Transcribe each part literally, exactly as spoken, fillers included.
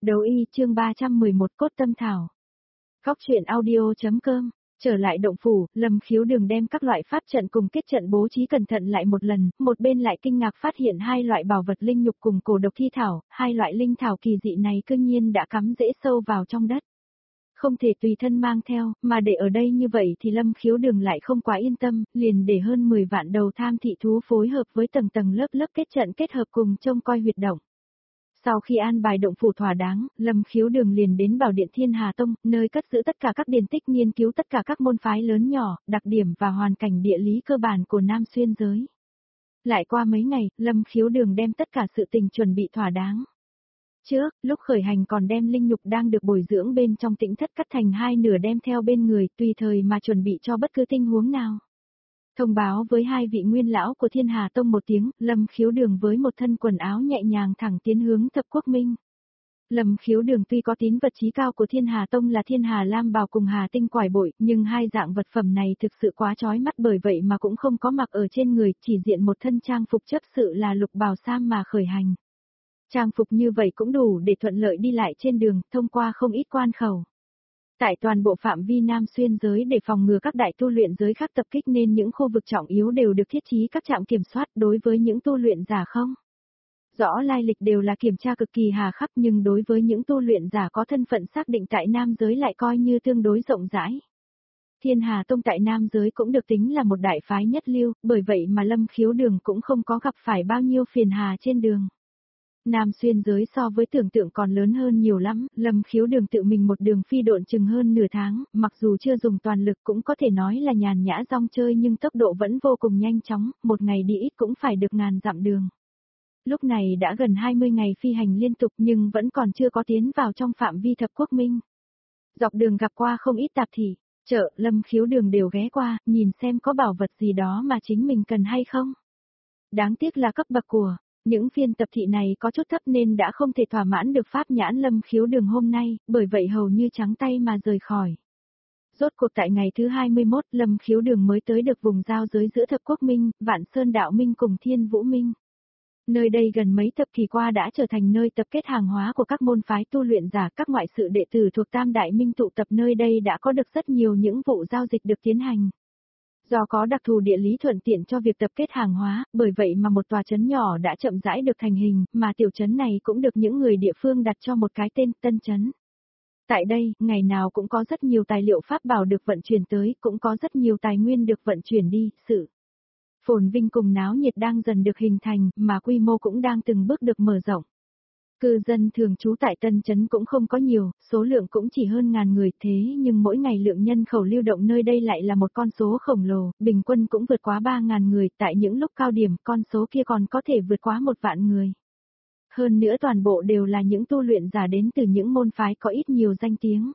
Đấu y chương ba trăm mười một cốt tâm thảo. Góc truyện audio.com. Trở lại động phủ, Lâm Khiếu Đường đem các loại pháp trận cùng kết trận bố trí cẩn thận lại một lần, một bên lại kinh ngạc phát hiện hai loại bảo vật linh nhục cùng cổ độc thi thảo, hai loại linh thảo kỳ dị này cư nhiên đã cắm rễ sâu vào trong đất. Không thể tùy thân mang theo, mà để ở đây như vậy thì Lâm Khiếu Đường lại không quá yên tâm, liền để hơn mười vạn đầu tham thị thú phối hợp với tầng tầng lớp lớp kết trận kết hợp cùng trông coi huyệt động. Sau khi an bài động phủ thỏa đáng, Lâm Khiếu Đường liền đến Bảo Điện Thiên Hà Tông, nơi cất giữ tất cả các điển tích nghiên cứu tất cả các môn phái lớn nhỏ, đặc điểm và hoàn cảnh địa lý cơ bản của Nam Xuyên giới. Lại qua mấy ngày, Lâm Khiếu Đường đem tất cả sự tình chuẩn bị thỏa đáng. Trước, lúc khởi hành còn đem linh nhục đang được bồi dưỡng bên trong tĩnh thất cắt thành hai nửa đem theo bên người, tùy thời mà chuẩn bị cho bất cứ tình huống nào. Thông báo với hai vị nguyên lão của Thiên Hà Tông một tiếng, Lâm Khiếu Đường với một thân quần áo nhẹ nhàng thẳng tiến hướng Thập Quốc Minh. Lâm Khiếu Đường tuy có tín vật chí cao của Thiên Hà Tông là Thiên Hà Lam bào cùng Hà Tinh quải bội, nhưng hai dạng vật phẩm này thực sự quá chói mắt bởi vậy mà cũng không có mặc ở trên người, chỉ diện một thân trang phục chấp sự là lục bào sam mà khởi hành. Trang phục như vậy cũng đủ để thuận lợi đi lại trên đường, thông qua không ít quan khẩu. Tại toàn bộ phạm vi Nam Xuyên giới để phòng ngừa các đại tu luyện giới khác tập kích nên những khu vực trọng yếu đều được thiết trí các trạm kiểm soát đối với những tu luyện giả không. Rõ lai lịch đều là kiểm tra cực kỳ hà khắc nhưng đối với những tu luyện giả có thân phận xác định tại Nam giới lại coi như tương đối rộng rãi. Thiên Hà Tông tại Nam giới cũng được tính là một đại phái nhất lưu, bởi vậy mà Lâm Khiếu Đường cũng không có gặp phải bao nhiêu phiền hà trên đường. Nam Xuyên giới so với tưởng tượng còn lớn hơn nhiều lắm, Lâm Khiếu Đường tự mình một đường phi độn chừng hơn nửa tháng, mặc dù chưa dùng toàn lực cũng có thể nói là nhàn nhã rong chơi nhưng tốc độ vẫn vô cùng nhanh chóng, một ngày đi ít cũng phải được ngàn dặm đường. Lúc này đã gần hai mươi ngày phi hành liên tục nhưng vẫn còn chưa có tiến vào trong phạm vi Thập Quốc Minh. Dọc đường gặp qua không ít tạp thị, chợ, Lâm Khiếu Đường đều ghé qua, nhìn xem có bảo vật gì đó mà chính mình cần hay không. Đáng tiếc là cấp bậc của những phiên tập thị này có chút thấp nên đã không thể thỏa mãn được pháp nhãn Lâm Khiếu Đường hôm nay, bởi vậy hầu như trắng tay mà rời khỏi. Rốt cuộc tại ngày thứ hai mươi mốt, Lâm Khiếu Đường mới tới được vùng giao giới giữa Thập Quốc Minh, Vạn Sơn Đạo Minh cùng Thiên Vũ Minh. Nơi đây gần mấy thập kỷ qua đã trở thành nơi tập kết hàng hóa của các môn phái tu luyện giả, các ngoại sự đệ tử thuộc Tam Đại Minh tụ tập nơi đây đã có được rất nhiều những vụ giao dịch được tiến hành. Do có đặc thù địa lý thuận tiện cho việc tập kết hàng hóa, bởi vậy mà một tòa trấn nhỏ đã chậm rãi được thành hình, mà tiểu trấn này cũng được những người địa phương đặt cho một cái tên Tân Trấn. Tại đây, ngày nào cũng có rất nhiều tài liệu pháp bảo được vận chuyển tới, cũng có rất nhiều tài nguyên được vận chuyển đi, sự phồn vinh cùng náo nhiệt đang dần được hình thành, mà quy mô cũng đang từng bước được mở rộng. Cư dân thường trú tại Tân Trấn cũng không có nhiều, số lượng cũng chỉ hơn ngàn người thế nhưng mỗi ngày lượng nhân khẩu lưu động nơi đây lại là một con số khổng lồ, bình quân cũng vượt quá ba ngàn người, tại những lúc cao điểm con số kia còn có thể vượt quá một vạn người. Hơn nữa toàn bộ đều là những tu luyện giả đến từ những môn phái có ít nhiều danh tiếng.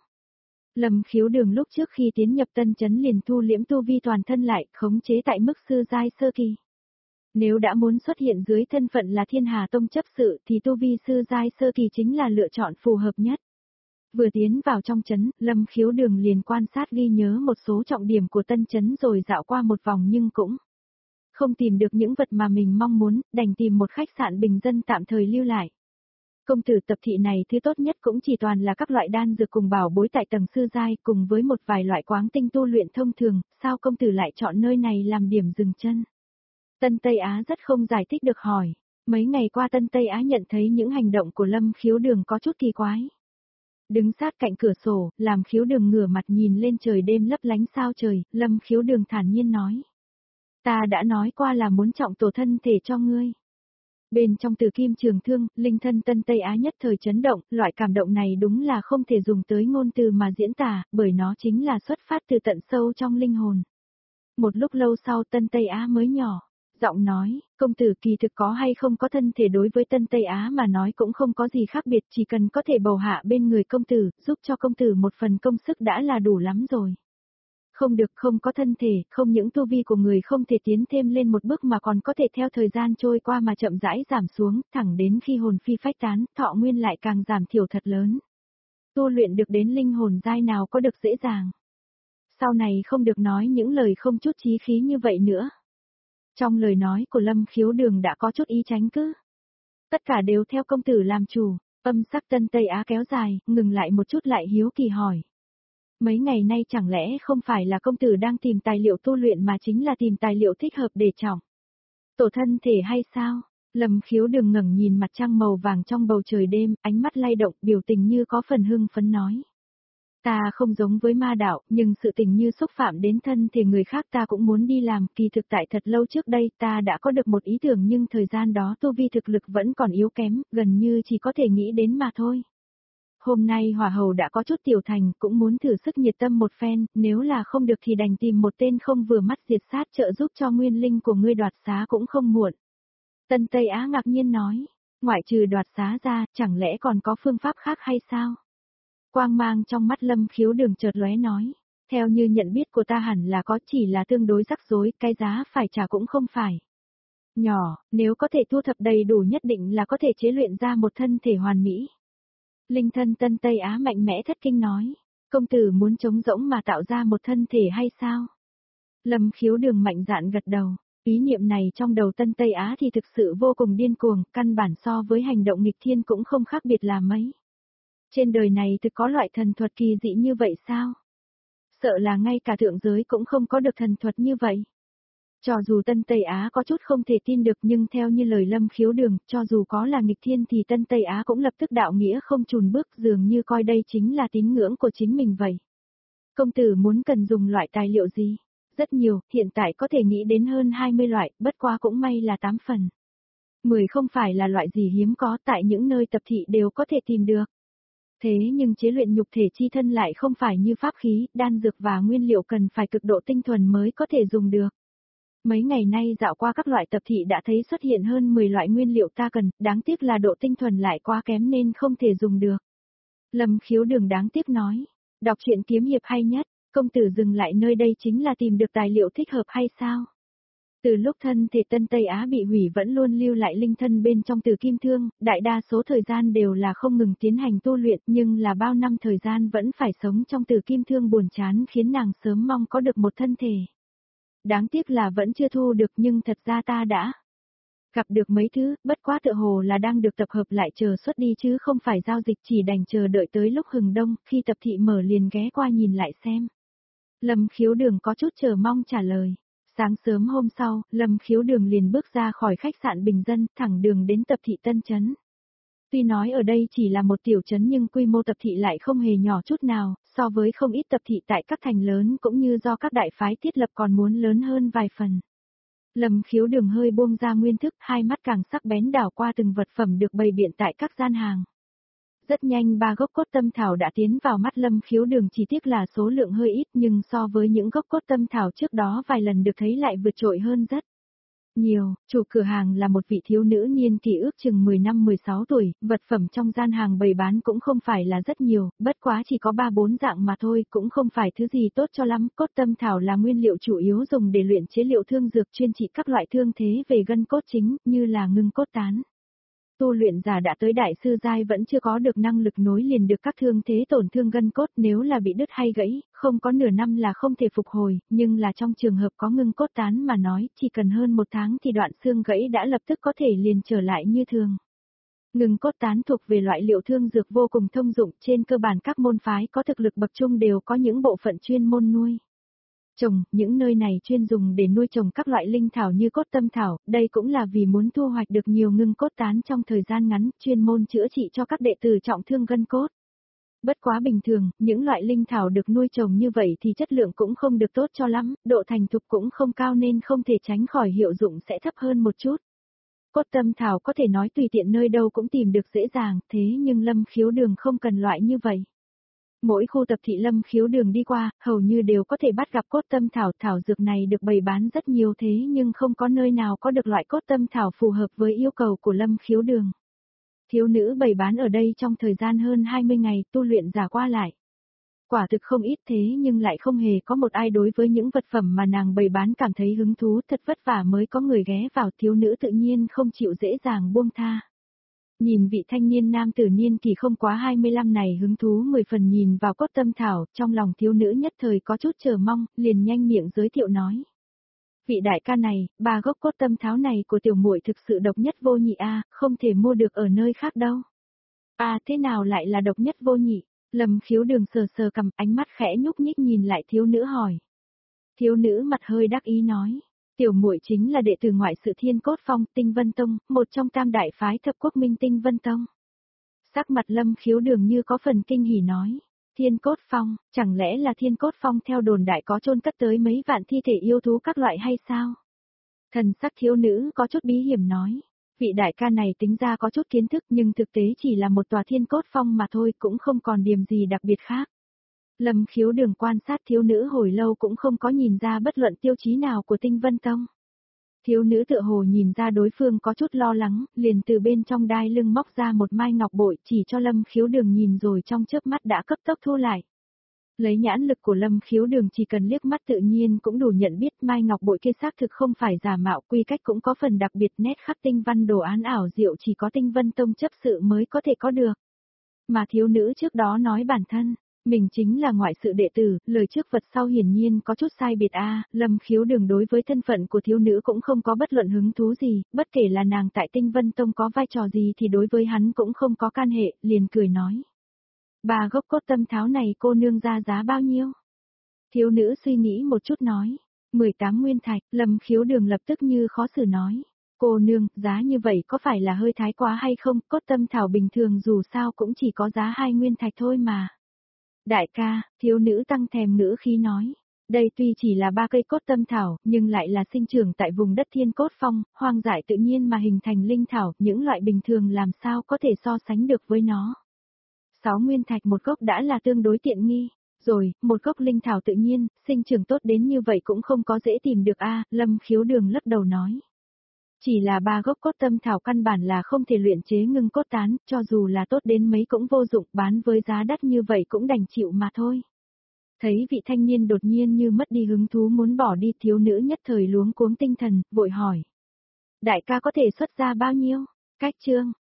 Lâm Khiếu Đường lúc trước khi tiến nhập Tân Trấn liền thu liễm tu vi toàn thân lại, khống chế tại mức sư giai sơ kỳ. Nếu đã muốn xuất hiện dưới thân phận là Thiên Hà Tông chấp sự thì tu vi sư giai sơ kỳ chính là lựa chọn phù hợp nhất. Vừa tiến vào trong trấn, Lâm Khiếu Đường liền quan sát ghi nhớ một số trọng điểm của Tân Trấn rồi dạo qua một vòng nhưng cũng không tìm được những vật mà mình mong muốn, đành tìm một khách sạn bình dân tạm thời lưu lại. Công tử tập thị này thứ tốt nhất cũng chỉ toàn là các loại đan dược cùng bảo bối tại tầng sư giai cùng với một vài loại quáng tinh tu luyện thông thường, sao công tử lại chọn nơi này làm điểm dừng chân? Tân Tây Á rất không giải thích được hỏi. Mấy ngày qua Tân Tây Á nhận thấy những hành động của Lâm Khiếu Đường có chút kỳ quái. Đứng sát cạnh cửa sổ, làm Khiếu Đường ngửa mặt nhìn lên trời đêm lấp lánh sao trời, Lâm Khiếu Đường thản nhiên nói. Ta đã nói qua là muốn trọng tổ thân thể cho ngươi. Bên trong Từ Kim Trường Thương, linh thân Tân Tây Á nhất thời chấn động, loại cảm động này đúng là không thể dùng tới ngôn từ mà diễn tả, bởi nó chính là xuất phát từ tận sâu trong linh hồn. Một lúc lâu sau Tân Tây Á mới nhỏ giọng nói, công tử kỳ thực có hay không có thân thể đối với Tân Tây Á mà nói cũng không có gì khác biệt, chỉ cần có thể bầu hạ bên người công tử, giúp cho công tử một phần công sức đã là đủ lắm rồi. Không được, không có thân thể, không những tu vi của người không thể tiến thêm lên một bước mà còn có thể theo thời gian trôi qua mà chậm rãi giảm xuống, thẳng đến khi hồn phi phách tán, thọ nguyên lại càng giảm thiểu thật lớn. Tu luyện được đến linh hồn giai nào có được dễ dàng. Sau này không được nói những lời không chút chí khí như vậy nữa. Trong lời nói của Lâm Khiếu Đường đã có chút ý tránh cứ. Tất cả đều theo công tử làm chủ, Âm sắc Tân Tây Á kéo dài, ngừng lại một chút lại hiếu kỳ hỏi. Mấy ngày nay chẳng lẽ không phải là công tử đang tìm tài liệu tu luyện mà chính là tìm tài liệu thích hợp để trọng tổ thân thể hay sao? Lâm Khiếu Đừng ngẩng nhìn mặt trăng màu vàng trong bầu trời đêm, ánh mắt lay động, biểu tình như có phần hưng phấn nói. Ta không giống với ma đạo, nhưng sự tình như xúc phạm đến thân thể người khác ta cũng muốn đi làm, kỳ thực tại thật lâu trước đây ta đã có được một ý tưởng nhưng thời gian đó tu vi thực lực vẫn còn yếu kém, gần như chỉ có thể nghĩ đến mà thôi. Hôm nay hỏa hầu đã có chút tiểu thành, cũng muốn thử sức nhiệt tâm một phen, nếu là không được thì đành tìm một tên không vừa mắt diệt sát trợ giúp cho nguyên linh của ngươi đoạt xá cũng không muộn. Tân Tây Á ngạc nhiên nói, ngoại trừ đoạt xá ra, chẳng lẽ còn có phương pháp khác hay sao? Quang mang trong mắt Lâm Khiếu Đừng chợt lóe nói, theo như nhận biết của ta hẳn là có, chỉ là tương đối rắc rối, cái giá phải trả cũng không phải nhỏ, nếu có thể thu thập đầy đủ nhất định là có thể chế luyện ra một thân thể hoàn mỹ. Linh thân Tân Tây Á mạnh mẽ thất kinh nói, công tử muốn trống rỗng mà tạo ra một thân thể hay sao? Lâm Khiếu Đừng mạnh dạn gật đầu, ý niệm này trong đầu Tân Tây Á thì thực sự vô cùng điên cuồng, căn bản so với hành động nghịch thiên cũng không khác biệt là mấy. Trên đời này thực có loại thần thuật kỳ dị như vậy sao? Sợ là ngay cả thượng giới cũng không có được thần thuật như vậy. Cho dù Tân Tây Á có chút không thể tin được nhưng theo như lời Lâm Khiếu Đừng, cho dù có là nghịch thiên thì Tân Tây Á cũng lập tức đạo nghĩa không chùn bước, dường như coi đây chính là tín ngưỡng của chính mình vậy. Công tử muốn cần dùng loại tài liệu gì? Rất nhiều, hiện tại có thể nghĩ đến hơn hai mươi loại, bất quá cũng may là tám phần. mười không phải là loại gì hiếm có, tại những nơi tập thị đều có thể tìm được. Thế nhưng chế luyện nhục thể chi thân lại không phải như pháp khí, đan dược và nguyên liệu cần phải cực độ tinh thuần mới có thể dùng được. Mấy ngày nay dạo qua các loại tập thị đã thấy xuất hiện hơn mười loại nguyên liệu ta cần, đáng tiếc là độ tinh thuần lại quá kém nên không thể dùng được. Lâm Khiếu Đừng đáng tiếc nói, đọc truyện kiếm hiệp hay nhất, công tử dừng lại nơi đây chính là tìm được tài liệu thích hợp hay sao? Từ lúc thân thể Tân Tây Á bị hủy vẫn luôn lưu lại linh thân bên trong Tử Kim Thương, đại đa số thời gian đều là không ngừng tiến hành tu luyện nhưng là bao năm thời gian vẫn phải sống trong Tử Kim Thương buồn chán khiến nàng sớm mong có được một thân thể. Đáng tiếc là vẫn chưa thu được nhưng thật ra ta đã gặp được mấy thứ, bất quá tựa hồ là đang được tập hợp lại chờ xuất đi chứ không phải giao dịch, chỉ đành chờ đợi tới lúc hừng đông, khi tập thị mở liền ghé qua nhìn lại xem. Lâm Khiếu Đừng có chút chờ mong trả lời. Sáng sớm hôm sau, Lâm Khiếu Đừng liền bước ra khỏi khách sạn bình dân, thẳng đường đến tập thị Tân Trấn. Tuy nói ở đây chỉ là một tiểu trấn nhưng quy mô tập thị lại không hề nhỏ chút nào, so với không ít tập thị tại các thành lớn cũng như do các đại phái thiết lập còn muốn lớn hơn vài phần. Lâm Khiếu Đừng hơi buông ra nguyên thức, hai mắt càng sắc bén đảo qua từng vật phẩm được bày biện tại các gian hàng. Rất nhanh ba gốc cốt tâm thảo đã tiến vào mắt Lâm Khiếu Đừng, chỉ tiếc là số lượng hơi ít nhưng so với những gốc cốt tâm thảo trước đó vài lần được thấy lại vượt trội hơn rất nhiều. Chủ cửa hàng là một vị thiếu nữ niên kỷ ước chừng mười lăm mười sáu tuổi, vật phẩm trong gian hàng bày bán cũng không phải là rất nhiều, bất quá chỉ có ba bốn dạng mà thôi, cũng không phải thứ gì tốt cho lắm. Cốt tâm thảo là nguyên liệu chủ yếu dùng để luyện chế liệu thương dược chuyên trị các loại thương thế về gân cốt chính, như là ngưng cốt tán. Tu luyện giả đã tới đại sư giai vẫn chưa có được năng lực nối liền được các thương thế tổn thương gân cốt, nếu là bị đứt hay gãy, không có nửa năm là không thể phục hồi, nhưng là trong trường hợp có ngưng cốt tán mà nói, chỉ cần hơn một tháng thì đoạn xương gãy đã lập tức có thể liền trở lại như thường. Ngưng cốt tán thuộc về loại liệu thương dược vô cùng thông dụng, trên cơ bản các môn phái có thực lực bậc trung đều có những bộ phận chuyên môn nuôi trồng, những nơi này chuyên dùng để nuôi trồng các loại linh thảo như cốt tâm thảo, đây cũng là vì muốn thu hoạch được nhiều ngưng cốt tán trong thời gian ngắn, chuyên môn chữa trị cho các đệ tử trọng thương gân cốt. Bất quá bình thường, những loại linh thảo được nuôi trồng như vậy thì chất lượng cũng không được tốt cho lắm, độ thành thục cũng không cao nên không thể tránh khỏi hiệu dụng sẽ thấp hơn một chút. Cốt tâm thảo có thể nói tùy tiện nơi đâu cũng tìm được dễ dàng, thế nhưng Lâm Khiếu Đừng không cần loại như vậy. Mỗi khu tập thị Lâm Khiếu Đừng đi qua, hầu như đều có thể bắt gặp cốt tâm thảo, thảo dược này được bày bán rất nhiều thế nhưng không có nơi nào có được loại cốt tâm thảo phù hợp với yêu cầu của Lâm Khiếu Đừng. Thiếu nữ bày bán ở đây trong thời gian hơn hai mươi ngày, tu luyện giả qua lại. Quả thực không ít thế nhưng lại không hề có một ai đối với những vật phẩm mà nàng bày bán cảm thấy hứng thú, thật vất vả mới có người ghé vào, thiếu nữ tự nhiên không chịu dễ dàng buông tha. Nhìn vị thanh niên nam tử niên kỳ không quá hai mươi lăm này hứng thú mười phần nhìn vào cốt tâm thảo, trong lòng thiếu nữ nhất thời có chút chờ mong, liền nhanh miệng giới thiệu nói. Vị đại ca này, ba gốc cốt tâm thảo này của tiểu muội thực sự độc nhất vô nhị a, không thể mua được ở nơi khác đâu. À thế nào lại là độc nhất vô nhị? Lâm Khiếu Đường sờ sờ cằm, ánh mắt khẽ nhúc nhích nhìn lại thiếu nữ hỏi. Thiếu nữ mặt hơi đắc ý nói. Tiểu muội chính là đệ tử ngoại sự Thiên Cốt Phong, Tinh Vân Tông, một trong tam đại phái thập quốc minh Tinh Vân Tông. Sắc mặt Lâm Khiếu Đường như có phần kinh hỉ nói. Thiên Cốt Phong, chẳng lẽ là Thiên Cốt Phong theo đồn đại có chôn cất tới mấy vạn thi thể yêu thú các loại hay sao? Thần sắc thiếu nữ có chút bí hiểm nói. Vị đại ca này tính ra có chút kiến thức nhưng thực tế chỉ là một tòa Thiên Cốt Phong mà thôi, cũng không còn điểm gì đặc biệt khác. Lâm Khiếu Đường quan sát thiếu nữ hồi lâu cũng không có nhìn ra bất luận tiêu chí nào của Tinh Vân Tông. Thiếu nữ tựa hồ nhìn ra đối phương có chút lo lắng, liền từ bên trong đai lưng móc ra một mai ngọc bội chỉ cho Lâm Khiếu Đường nhìn rồi trong chớp mắt đã cấp tốc thu lại. Lấy nhãn lực của Lâm Khiếu Đường chỉ cần liếc mắt tự nhiên cũng đủ nhận biết mai ngọc bội kia xác thực không phải giả mạo, quy cách cũng có phần đặc biệt, nét khắc tinh văn đồ án ảo diệu chỉ có Tinh Vân Tông chấp sự mới có thể có được. Mà thiếu nữ trước đó nói bản thân, mình chính là ngoại sự đệ tử, lời trước vật sau hiển nhiên có chút sai biệt a. Lâm Khiếu Đường đối với thân phận của thiếu nữ cũng không có bất luận hứng thú gì, bất kể là nàng tại Tinh Vân Tông có vai trò gì thì đối với hắn cũng không có can hệ, liền cười nói. Ba gốc cốt tâm tháo này cô nương ra giá bao nhiêu? Thiếu nữ suy nghĩ một chút nói. mười tám nguyên thạch. Lâm Khiếu Đường lập tức như khó xử nói. Cô nương, giá như vậy có phải là hơi thái quá hay không? Cốt tâm thảo bình thường dù sao cũng chỉ có giá hai nguyên thạch thôi mà. Đại ca, thiếu nữ tăng thèm ngữ khí nói. Đây tuy chỉ là ba cây cốt tâm thảo, nhưng lại là sinh trưởng tại vùng đất Thiên Cốt Phong, hoang dại tự nhiên mà hình thành linh thảo, những loại bình thường làm sao có thể so sánh được với nó. Sáu nguyên thạch một gốc đã là tương đối tiện nghi, rồi, một gốc linh thảo tự nhiên, sinh trưởng tốt đến như vậy cũng không có dễ tìm được a. Lâm Khiếu Đường lắc đầu nói. Chỉ là ba gốc cốt tâm thảo căn bản là không thể luyện chế ngưng cốt tán, cho dù là tốt đến mấy cũng vô dụng, bán với giá đắt như vậy cũng đành chịu mà thôi. Thấy vị thanh niên đột nhiên như mất đi hứng thú muốn bỏ đi, thiếu nữ nhất thời luống cuống tinh thần, vội hỏi. Đại ca có thể xuất ra bao nhiêu? Cách chương,